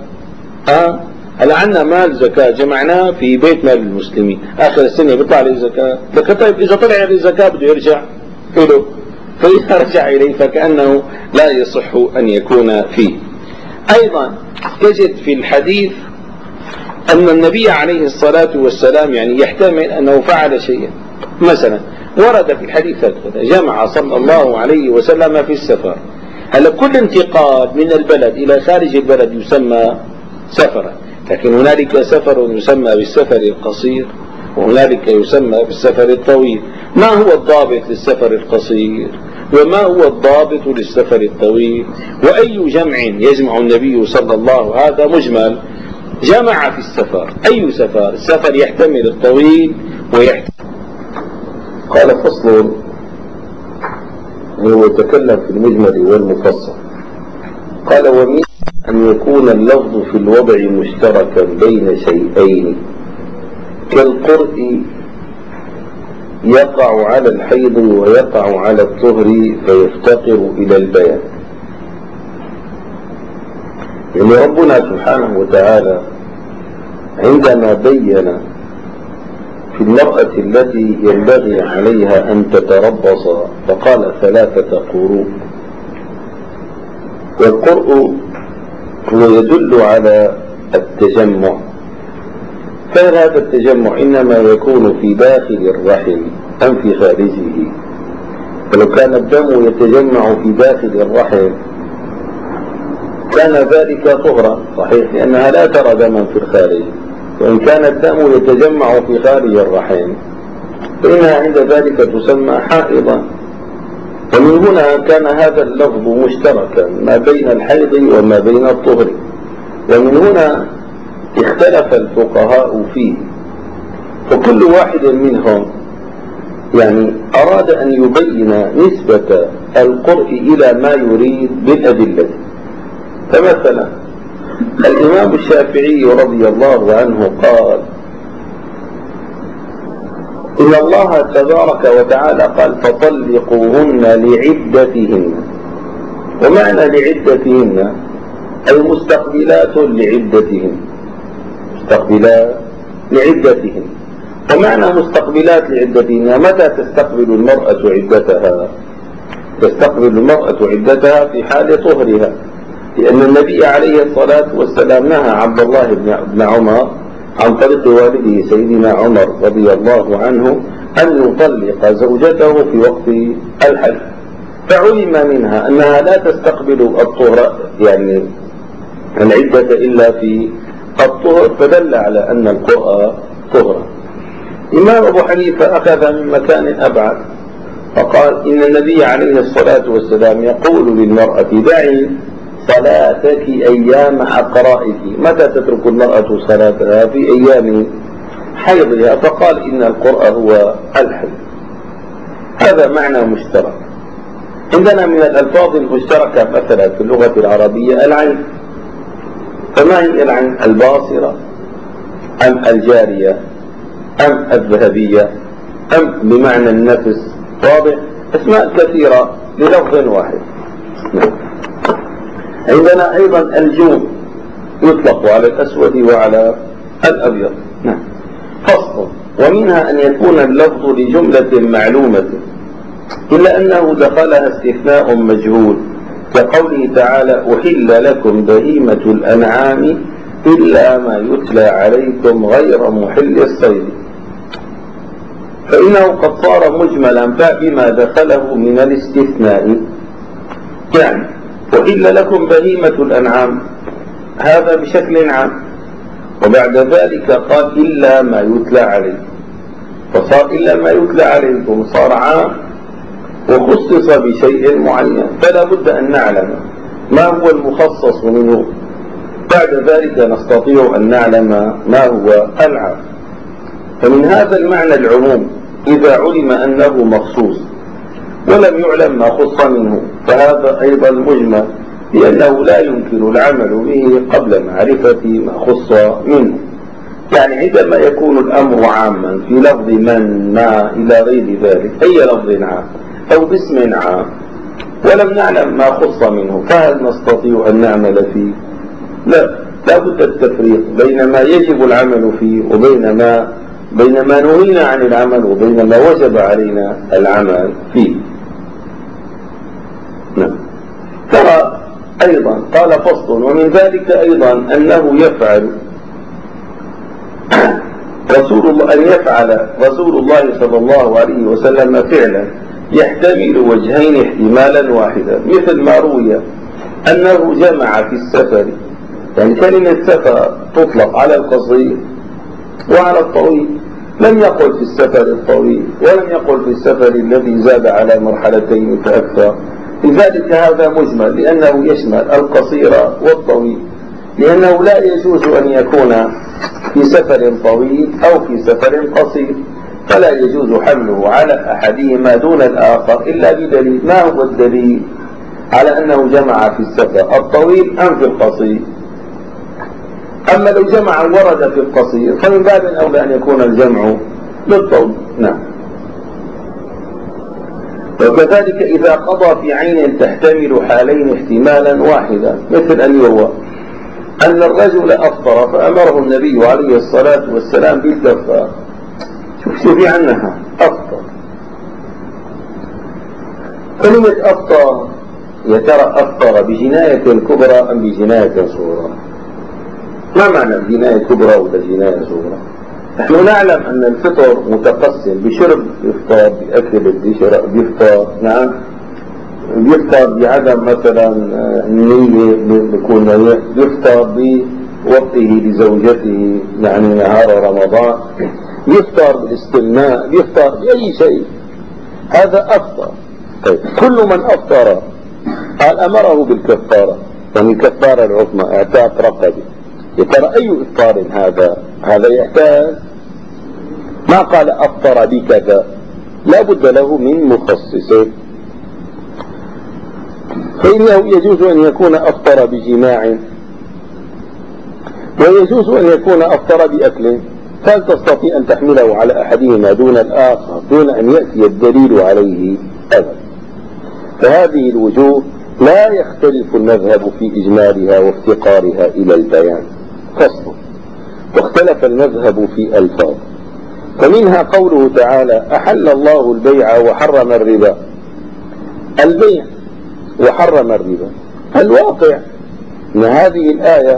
هل عندنا مال زكاة جمعناه في بيت مال المسلمين آخر السنة بيطلع عليه زكاة؟ طيب إذا طلع عليه زكاة بده يرجع له، فإذا رجع إليه فكأنه لا يصح أن يكون فيه. أيضا تجد في الحديث أن النبي عليه الصلاة والسلام يعني يحتمل أنه فعل شيئا. مثلا ورد في الحديث جمع صلى الله عليه وسلم في السفر. هل كل انتقال من البلد إلى خارج البلد يسمى سفرا، لكن هنالك سفر يسمى بالسفر القصير وهنالك يسمى بالسفر الطويل. ما هو الضابط للسفر القصير وما هو الضابط للسفر الطويل؟ وأي جمع يجمع النبي صلى الله عليه وسلم؟ هذا مجمل. جمع في السفر. أي سفر؟ السفر يحتمل الطويل ويحتمل. قال فصل، هو يتكلم في المجمل والمفصل. قال ومن أن يكون اللفظ في الوضع مشتركا بين شيئين كالقرء يقع على الحيض ويقع على الطهر فيفتقر إلى البيان. يعني ربنا سبحانه وتعالى عندما بين في المرأة التي ينبغي عليها أن تتربص فقال 3 قروء، والقرء هو يدل على التجمع، فهذا التجمع إنما يكون في داخل الرحم أم في خارجه؟ فلو كان الدم يتجمع في داخل الرحم كان ذلك طهرا صحيح، لأنها لا ترى دما في الخارج، وإن كان الدم يتجمع في خارج الرحم فإنها عند ذلك تسمى حائضا. ومن هنا كان هذا اللفظ مشتركا ما بين الحيض وما بين الطهر، ومن هنا اختلف الفقهاء فيه، فكل واحد منهم يعني أراد أن يبين نسبة القرء إلى ما يريد بالأدلة. فمثلا الإمام الشافعي رضي الله عنه قال إن الله تبارك وتعالى قال فطلقوهن لعدتهن، ومعنى لعدتهن أي مستقبلات لعدتهن، مستقبلات لعدتهن. ومعنى مستقبلات لعدتهن متى تستقبل المرأة عدتها؟ تستقبل المرأة عدتها في حال طهرها، لأن النبي عليه الصلاة والسلام نهى عبد الله بن عمر عن طريق والده سيدنا عمر رضي الله عنه أن يطلق زوجته في وقت الحج، فعلم منها أنها لا تستقبل الطهر يعني العدة إلا في الطهر، فدل على أن القرء طهر. الإمام أبو حنيفة أخذ من مكان أبعد فقال إن النبي عليه الصلاة والسلام يقول للمرأة دعي صلاتك أيام عقرائك، متى تترك المرأة صلاتها؟ في أيام حيضها، فقال إن القرء هو الحيض. هذا معنى مشترك. عندنا من الألفاظ المشتركة مثلا في اللغة العربية العين، فما هي العين؟ الباصرة أم الجارية أم الذهبية أم بمعنى النفس؟ واضح؟ أسماء كثيرة للفظ واحد. عندنا أيضا الجوم يطلق على الأسود وعلى الأبيض. فصل. ومنها أن يكون اللفظ لجملة معلومة إلا أنه دخلها استثناء مجهول، كقوله تعالى أحل لكم بهيمة الأنعام إلا ما يتلى عليكم غير محل الصيد، فإنه قد صار مجملا بما دخله من الاستثناء. يعني أحل لكم بهيمة الأنعام هذا بشكل عام، وبعد ذلك قال إلا ما يتلى عليكم، فصار إلا ما يتلى عليكم صار عام وخصص بشيء معين، فلا بد أن نعلم ما هو المخصص منه، بعد ذلك نستطيع أن نعلم ما هو العام. فمن هذا المعنى العموم إذا علم أنه مخصوص ولم يعلم ما خص منه فهذا أيضا مجمل، لأنه لا يمكن العمل به قبل معرفة ما خص منه. يعني عندما يكون الأمر عاما في لفظ من ما إلى غير ذلك، أي لفظ عام أو باسم عام، ولم نعلم ما خص منه، فهل نستطيع أن نعمل فيه؟ لا بد التفريق بين ما يجب العمل فيه بين ما نهينا عن العمل وبين ما وجب علينا العمل فيه. ترى أيضا قال فصل. ومن ذلك أيضا أنه يفعل أن يفعل رسول الله صلى الله عليه وسلم فعلا يحتمل وجهين احتمالا واحدا، مثل ما روي أنه جمع في السفر، يعني كلمة سفر تطلق على القصير وعلى الطويل، لم يقل في السفر الطويل ولم يقل في السفر الذي زاد على مرحلتين فأكثر، لذلك هذا مجمل لأنه يشمل القصير والطويل، لأنه لا يجوز أن يكون في سفر طويل أو في سفر قصير، فلا يجوز حمله على أحدهما دون الآخر إلا بدليل. ما هو الدليل على أنه جمع في السفر الطويل أم في القصير؟ أما لو جمع ورد في القصير فمن باب أولى أن يكون الجمع للطول. وكذلك إذا قضى في عين تحتمل حالين احتمالا واحدا، مثل أن يروى أن الرجل أفطر فأمره النبي عليه الصلاة والسلام بالكفارة. شوفي عنها أفطر، كلمة أفطر يا ترى أفطر بجناية كبرى أم بجناية صغرى؟ ما معنى الجناية كبرى ولا جناية صغرى؟ نحن نعلم أن الفطر متقسم، بشرب يفطر، بأكل بيفطر، نعم بيفطر بعدم مثلا النية بيكون يفطر بوقته لزوجته يعني نهار رمضان، يفطر بالاستمناء، يفطر بأي شيء، هذا أفطر. طيب كل من أفطر قال أمره بالكفارة، يعني الكفارة العظمى اعتاق رقبه، يا ترى أي إفطار هذا يحتاج، ما قال أفطر بكذا، لا بد له من مخصص. فإنه يجوز أن يكون أفطر بجماع ويجوز أن يكون أفطر بأكل، فهل تستطيع أن تحمله على أحدهما دون الآخر دون أن يأتي الدليل عليه أبدا؟ فهذه الوجوه لا يختلف المذهب في إجمالها وافتقارها إلى البيان. فصل. واختلف المذهب في ألفاظ، فمنها قوله تعالى أحل الله البيع وحرم الربا. البيع وحرم الربا، الواقع أن هذه الآية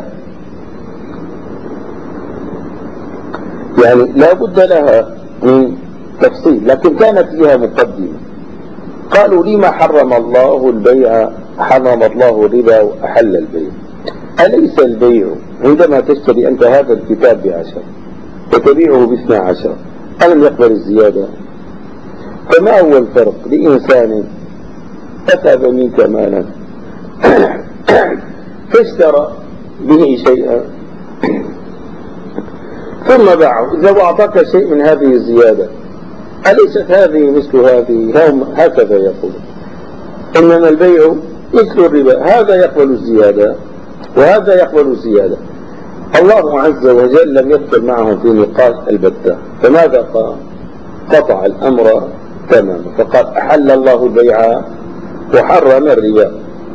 يعني لا بد لها من تفصيل، لكن كانت فيها مقدمة. قالوا لما حرم الله البيع، حرم الله الربا وأحل البيع؟ أليس البيع عندما تشتري أنت هذا الكتاب ب10 وتبيعه ب12 ألم يقبل الزيادة؟ فما هو الفرق لإنسان أخذ منك مالا فاشترى به شيئا ثم باعه، إذا أعطاك شيء من هذه الزيادة أليست هذه مثل هذه؟ هم هكذا يقول، إنما البيع مثل الربا، هذا يقبل الزيادة وهذا يقبل الزيادة. الله عز وجل لم يدخل معهم في نقاش البتة، فماذا قال؟ قطع الأمر تماما، فقال أحل الله البيع وحرم الربا.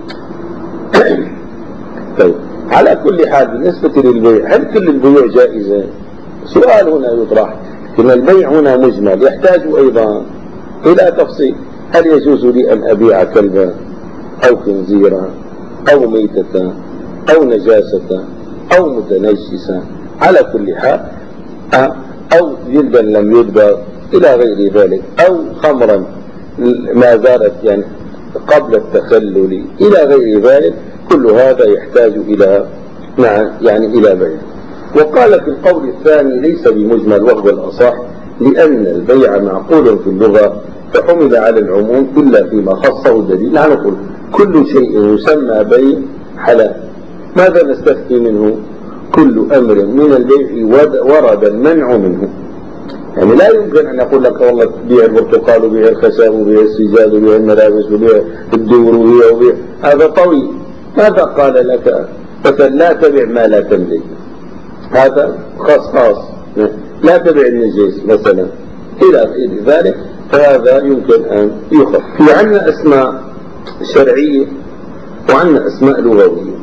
طيب، على كل حال بالنسبة للبيع، هل كل البيوع جائزة؟ سؤال هنا يطرح، إن البيع هنا مجمل يحتاج أيضا إلى تفصيل. هل يجوز لي أن أبيع كلبا أو خنزيرا أو ميتة أو نجاسة أو متنجسا على كل حال، أو جلدا لم يدبر إلى غير ذلك، أو خمرا ما زالت يعني قبل التخلل إلى غير ذلك، كل هذا يحتاج إلى يعني إلى بيع. وقال في القول الثاني ليس بمجمل وهو الأصح، لأن البيع معقول في اللغة فحمل على العموم إلا فيما خصه الدليل. نحن نقول كل شيء يسمى بيع حلال. ماذا نستثني منه؟ كل أمر من البيع ورد المنع منه. يعني لا يمكن أن أقول لك والله بيع البرتقال وبيع الخشب وبيع السجاد وبيع الملابس وبيع الدور وبيع هذا طويل. ماذا قال لك؟ مثلا لا تبع ما لا تملك، هذا خاص. لا تبع النجيس مثلا إلى غير ذلك، فهذا يمكن أن يخف. في عندنا أسماء شرعية وعندنا أسماء لغوية.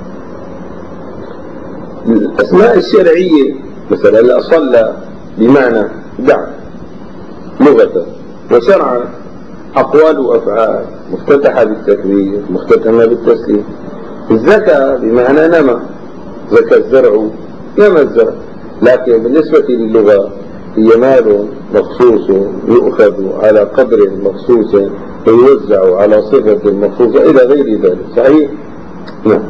الأسماء الشرعية مثلا لا صلى بمعنى دع لغة، وشرعا أقوال وأفعال مفتتحة بالتكبير مختتمة بالتسليم. الزكاة بمعنى نمى، زكى الزرع نمى الزرع. لكن بالنسبة للغة هي مال مخصوص يؤخذ على قدر مخصوص ويوزع على صفة مخصوصة إلى غير ذلك. صحيح؟ نعم.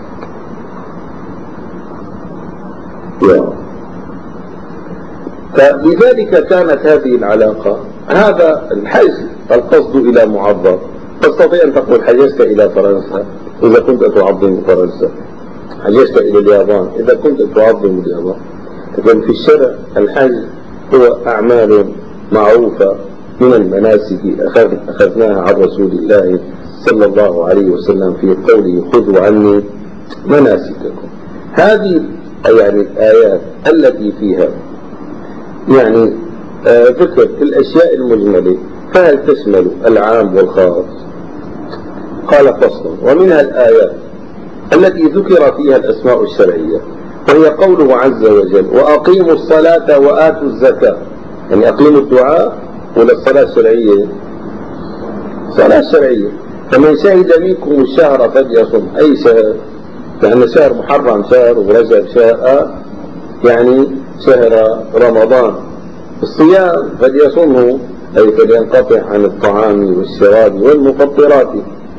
فلذلك كانت هذه العلاقة، هذا الحج القصد إلى معظم. تستطيع أن تقول حجزت إلى فرنسا إذا كنت تعظم فرنسا، حجزت إلى اليابان إذا كنت تعظم اليابان. لكن في الشرع الحج هو أعمال معروفة من المناسك أخذناها عن رسول الله صلى الله عليه وسلم في قوله خذوا عني مناسككم. هذه يعني الآيات التي فيها يعني ذكر الأشياء المجملة، فهل تشمل العام والخاص؟ قال فصل: ومنها الآيات التي ذكر فيها الأسماء الشرعية، وهي قوله عز وجل: وأقيموا الصلاة وآتوا الزكاة. يعني أقيموا الدعاء ولا الصلاة الشرعية؟ صلاة شرعية. فمن شهد منكم الشهر فليصم. أي شهر؟ لأن شهر محرم شهر ورجب شهر، يعني شهر رمضان. الصيام فليصمه أي فلينقطع عن الطعام والشراب والمفطرات.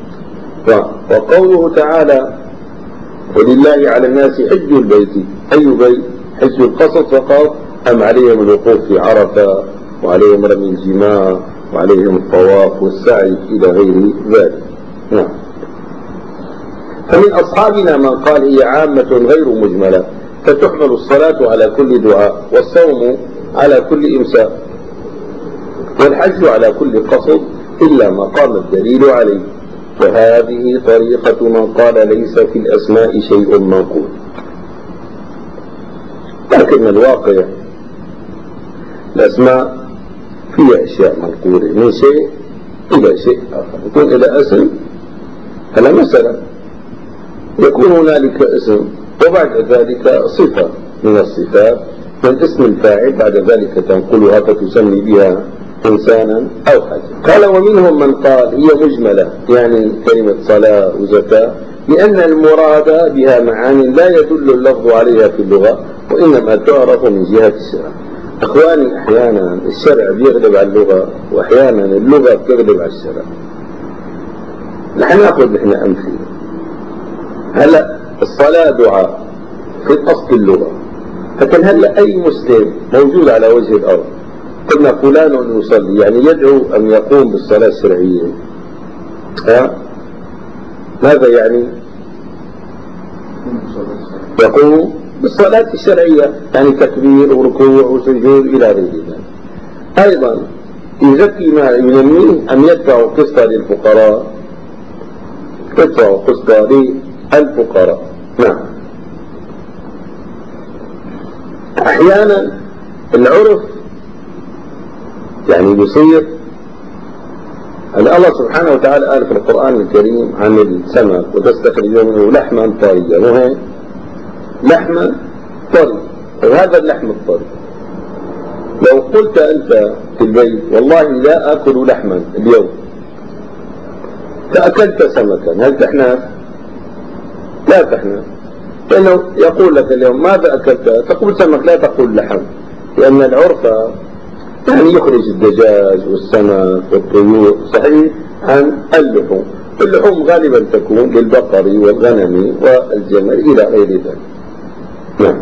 وقوله تعالى: ولله على الناس حج البيت. أي بيت؟ حج القصد فقط أم عليهم الوقوف في عرفة وعليهم رمي الجمار وعليهم الطواف والسعي إلى غير ذلك؟ نعم. فمن أصحابنا من قال هي عامة غير مجملة، فتحمل الصلاة على كل دعاء، والصوم على كل إمساك، والحج على كل قصد إلا ما قام الدليل عليه. وهذه طريقة من قال ليس في الأسماء شيء منقول. لكن الواقع الأسماء فيها أشياء منقولة من شيء إلى شيء آخر. يكون إلى اسم، هلا مثلا يكون هنالك اسم وبعد ذلك صفة من الصفات من اسم الفاعل، بعد ذلك تنقلها فتسمي بها إنسانا أو حاجة. قال: ومنهم من قال هي مجملة، يعني كلمة صلاة وزكاة لأن المراد بها معاني لا يدل اللفظ عليها في اللغة، وإنما تعرف من جهة الشرع. أخواني، أحيانا الشرع بيغلب على اللغة، وأحيانا اللغة بتغلب على الشرع. نحن نأخذ أمثلة. هلأ الصلاة دعاء في الأصل اللغة، لكن هلأ أي مسلم موجود على وجه الأرض قلنا فلان يصلي، يعني يدعو أن يقوم بالصلاة الشرعية، ماذا يعني؟ يقوم بالصلاة الشرعية، يعني تكبير وركوع وسجود إلى غير ذلك. أيضا يزكي ما ينميه أن يدفع قسطا للفقراء، يدفع قسطا للفقراء. نعم. أحيانا العرف يعني يصير الله سبحانه وتعالى قال في القرآن الكريم عن السمك وتستخرجون منه لحما طريا، وهي لحما طري. وهذا اللحم الطري لو قلت أنت في البيت والله لا أكل لحما اليوم، فأكلت سمكا، هل تحناث؟ لا تحناث، لأنه يقول لك اليوم ماذا أكلت؟ تقول سمك، لا تقول لحم، لأن العرف يعني يخرج الدجاج والسمك والطيور صحيح عن اللحوم. اللحوم غالبا تكون للبقر والغنم والجمل إلى غير ذلك. نعم.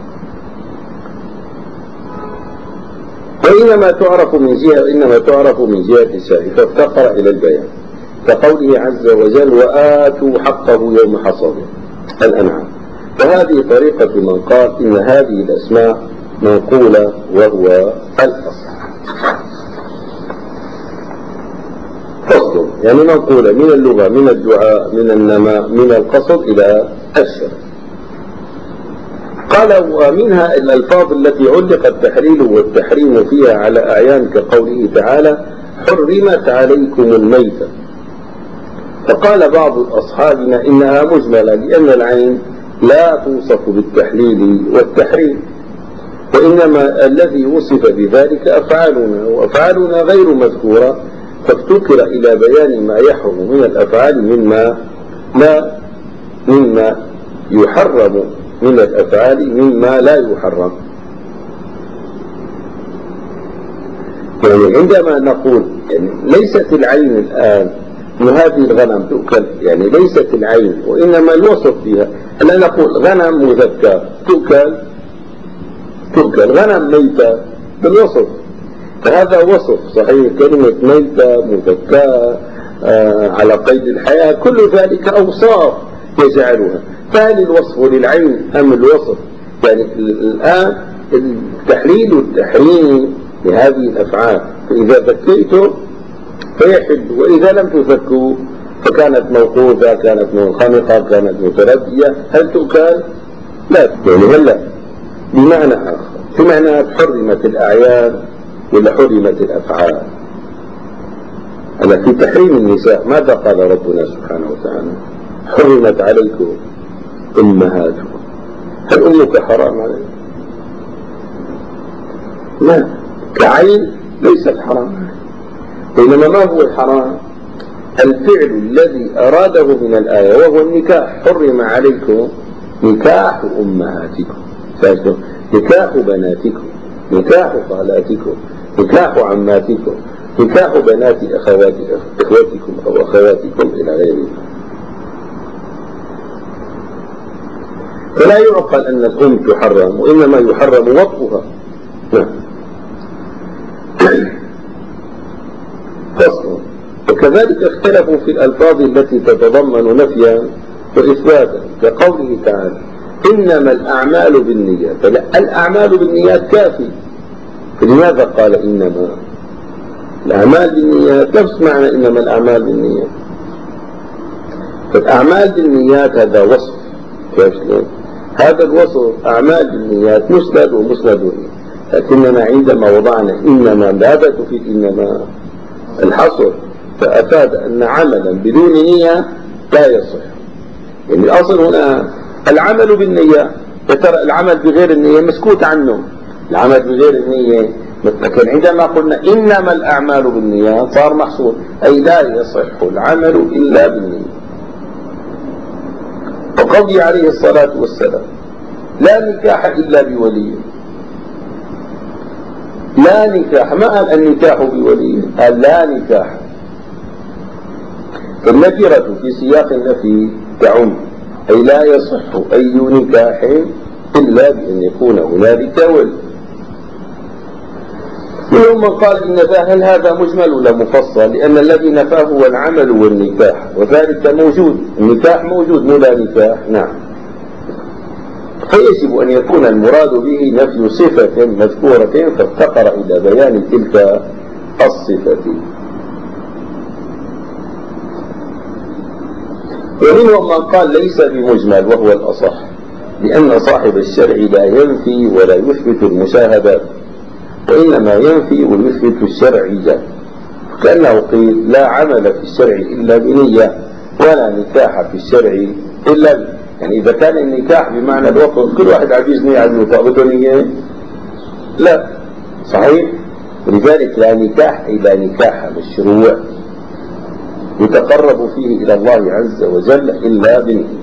وإنما تعرف من جهة الشرع، فافتقر إلى البيان، كقوله عز وجل وآتوا حقه يوم حصاده الأنعام. وهذه طريقة من قال إن هذه الأسماء منقولة وهو الأصل. فصل يعني منقولة من اللغة، من الدعاء، من النماء، من القصد إلى الشرع. قال ومنها الألفاظ التي علق التحليل والتحريم فيها على أعيان، كقوله تعالى حرمت عليكم الميتة. فقال بعض أصحابنا إنها مجملة، لأن العين لا توصف بالتحليل والتحريم، وإنما الذي وصف بذلك أفعالنا، وأفعالنا غير مذكورة، فافتكر إلى بيان ما يحرم من الأفعال مما يحرم من الأفعال مما لا يحرم. يعني عندما نقول يعني ليست العين الآن أن هذه الغنم تؤكل، يعني ليست العين، وإنما الوصف فيها. ألا نقول غنم مذكى تؤكل، غنم ميتة بالوصف، فهذا وصف صحيح. كلمة ميتة، مذكى، على قيد الحياة، كل ذلك أوصاف يجعلها. فهل الوصف للعين أم الوصف؟ يعني الآن التحليل والتحريم لهذه الأفعال، فإذا ذكيته فيحل، وإذا لم تذكوا فكانت موقوفة، كانت منخنقة، كانت متردية، هل تؤكل؟ لا. يعني هلا بمعنى آخر، في معنى حرمت الأعيان ولا حرمت الأفعال؟ أنا في تحريم النساء ماذا قال ربنا سبحانه وتعالى؟ حرمت عليكم أمهاتكم. هل أمك حرام عليك؟ لا، كعين ليست حرام، بينما ما هو الحرام؟ الفعل الذي أراده من الآية وهو النكاح. حرم عليكم نكاح أمهاتكم، نكاح بناتكم، نكاح خالاتكم، نكاح عماتكم، نكاح بنات إخواتكم أو أخواتكم إلى غيره. فلا يعقل أن الأم تحرم، وإنما يحرم وطئها. فصل. وكذلك اختلفوا في الألفاظ التي تتضمن نفيا وإثباتا، كقوله تعالى إنما الأعمال بالنيات. فلا، الأعمال بالنيات كافي. فلماذا قال إنما الأعمال بالنيات؟ نفس معنى إنما الأعمال بالنيات. فالأعمال بالنيات هذا وصف، كيف شلون؟ هذا الوصف أعمال بالنيات مسند ومسند إليه، لكننا عندما وضعنا إنما ماذا تفيد؟ إنما الحصر، فأفاد أن عملا بدون نية لا يصح. يعني الأصل هنا العمل بالنية، ترى العمل بغير النية مسكوت عنه، العمل بغير النية. لكن عندما قلنا إنما الأعمال بالنيات صار محصور، أي لا يصح العمل إلا بالنية. وقوله عليه الصلاة والسلام لا نكاح إلا بولي. لا نكاح، ما قال النكاح بولي، قال لا نكاح. النكرة في سياق النفي تعم، أي لا يصح أي نكاح إلا بأن يكون هنالك ولي. منهم من قال إن هل هذا مجمل ولا مفصل؟ لأن الذي نفاه هو العمل والنكاح، وذلك موجود، النكاح موجود مو لا نكاح. نعم. فيجب أن يكون المراد به نفي صفة مذكورة فافتقر إلى بيان تلك الصفة. ومنهم من قال ليس بمجمل وهو الأصح، لأن صاحب الشرع لا ينفي ولا يثبت المشاهدات، وإنما ينفي ويثبت الشرعية، كأنه قيل لا عمل في الشرع إلا بنية، ولا نكاح في الشرع إلا يعني إذا كان النكاح بمعنى الوقت كل واحد عجيزني عن مطابقه نية، لا صحيح. ولذلك لا نكاح إلا نكاح مشروع يتقرب فيه إلى الله عز وجل إلا بنية،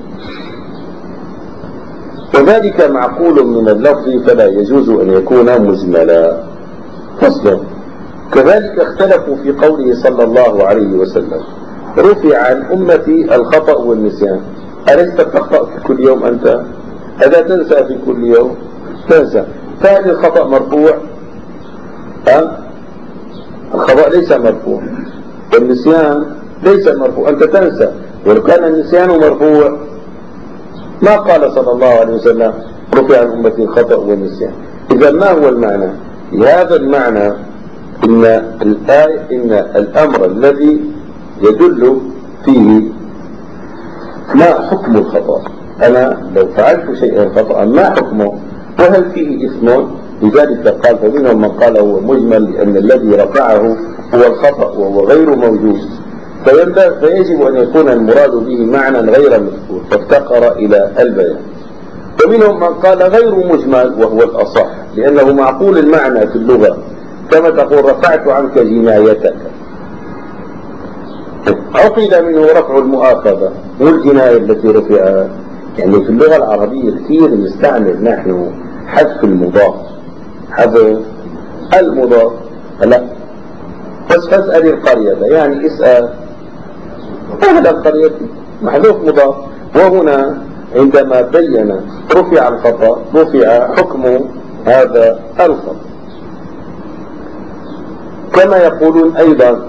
وذلك معقول من اللفظ فلا يجوز أن يكون مجملا. فصل. كذلك اختلفوا في قوله صلى الله عليه وسلم رفع عن أمتي الخطأ والنسيان. ألست تخطأ في كل يوم أنت؟ ألا تنسى في كل يوم؟ تنسى. فهل الخطأ مرفوع؟ الخطأ ليس مرفوع، والنسيان ليس مرفوع، أنت تنسى. ولو كان النسيان مرفوع ما قال صلى الله عليه وسلم رفع عن أمتي الخطأ والنسيان. إذا ما هو المعنى؟ بهذا المعنى إن الأمر الذي يدل فيه ما حكم الخطأ، أنا لو فعلت شيئا خطأ ما حكمه وهل فيه إثم؟ لذلك قال فمنهم من قال هو مجمل لأن الذي رفعه هو الخطأ وهو غير موجود، فيجب أن يكون المراد به معنى غير مذكور فافتقر إلى البيان. ومنهم من قال غير مجمل وهو الأصح لأنه معقول المعنى في اللغة، كما تقول رفعت عنك جنايتك، عقل منه رفع المؤاخذة والجناية التي رفعها. يعني في اللغة العربية كثير نستعمل نحن حذف المضاف، حذف المضاف. لا بس فاسأل القرية، يعني اسأل أهل القرية محذوف مضاف. وهنا عندما بين رفع الخطأ رفع حكم هذا الخطأ. كما يقولون أيضا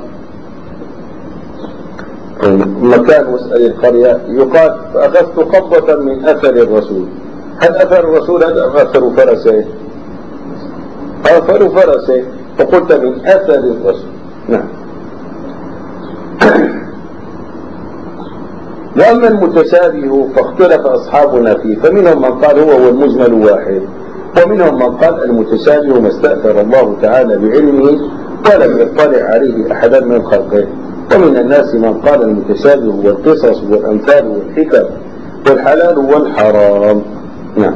مكان واسأل القرية يقال فأخذت قبضة من أثر الرسول. هل أثر الرسول هذا أثر فرسه؟ أثر فرسه، فقلت من أثر الرسول. نعم. وأما المتشابه فاختلف أصحابنا فيه، فمنهم من قال هو والمجمل واحد، ومنهم من قال المتشابه ما استأثر الله تعالى بعلمه ولم يطلع عليه أحدا من خلقه. ومن الناس من قال المتشابه هو القصص والأمثال والحكم والحلال والحرام. نعم.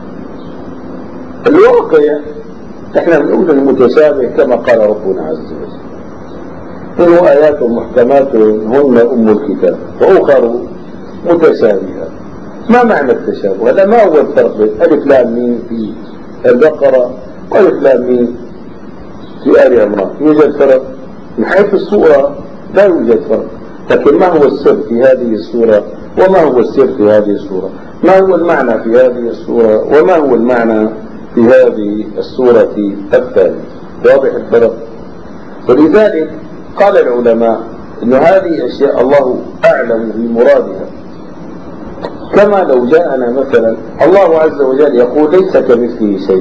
الواقع احنا بنقول المتشابه كما قال ربنا عز وجل إنه آيات محكمات هن أم الكتاب وأخر متشابهات. ما معنى التشابه؟ هذا ما هو الفرق بين ألف لام ميم في البقرة وألف لام ميم في آل عمران؟ يوجد فرق من حيث الصورة، لا يوجد فرق، لكن ما هو السر في هذه السورة وما هو السر في هذه السورة؟ ما هو المعنى في هذه السورة وما هو المعنى في هذه السورة الثانية؟ واضح الفرق. ولذلك قال العلماء أن هذه أشياء الله أعلم بمرادها. كما لو جاءنا مثلا الله عز وجل يقول ليس كمثله شيء،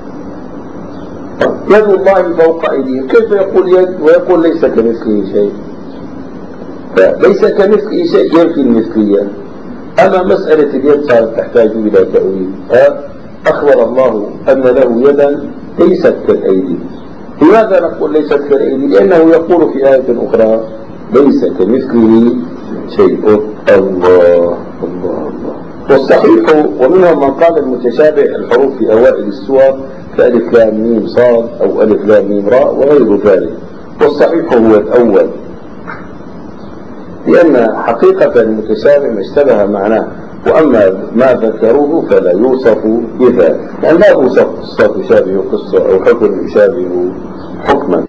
يد الله فوق أيديه، كيف يقول يد ويقول ليس كمثله شيء؟ ليس كمثله شيء ينفي المثلية. أما مسألة اليد صارت تحتاج إلى تأويل. أخبر الله أن له يدا ليست كالأيدي. لماذا نقول ليست كالأيدي؟ لأنه يقول في آية أخرى ليس كمثله شيء. الله الله الله. والصحيح ومنهم من قال المتشابه الحروف في أوائل السور كألف لام ميم صاد أو ألف لام ميم راء وغير ذلك، والصحيح هو الأول، لأن حقيقة المتشابه ما اشتبه معناه. وأما ما ذكروه فلا يوصف بذلك، يعني لا توصف قصة تشابه قصة أو حكم يشابه حكما.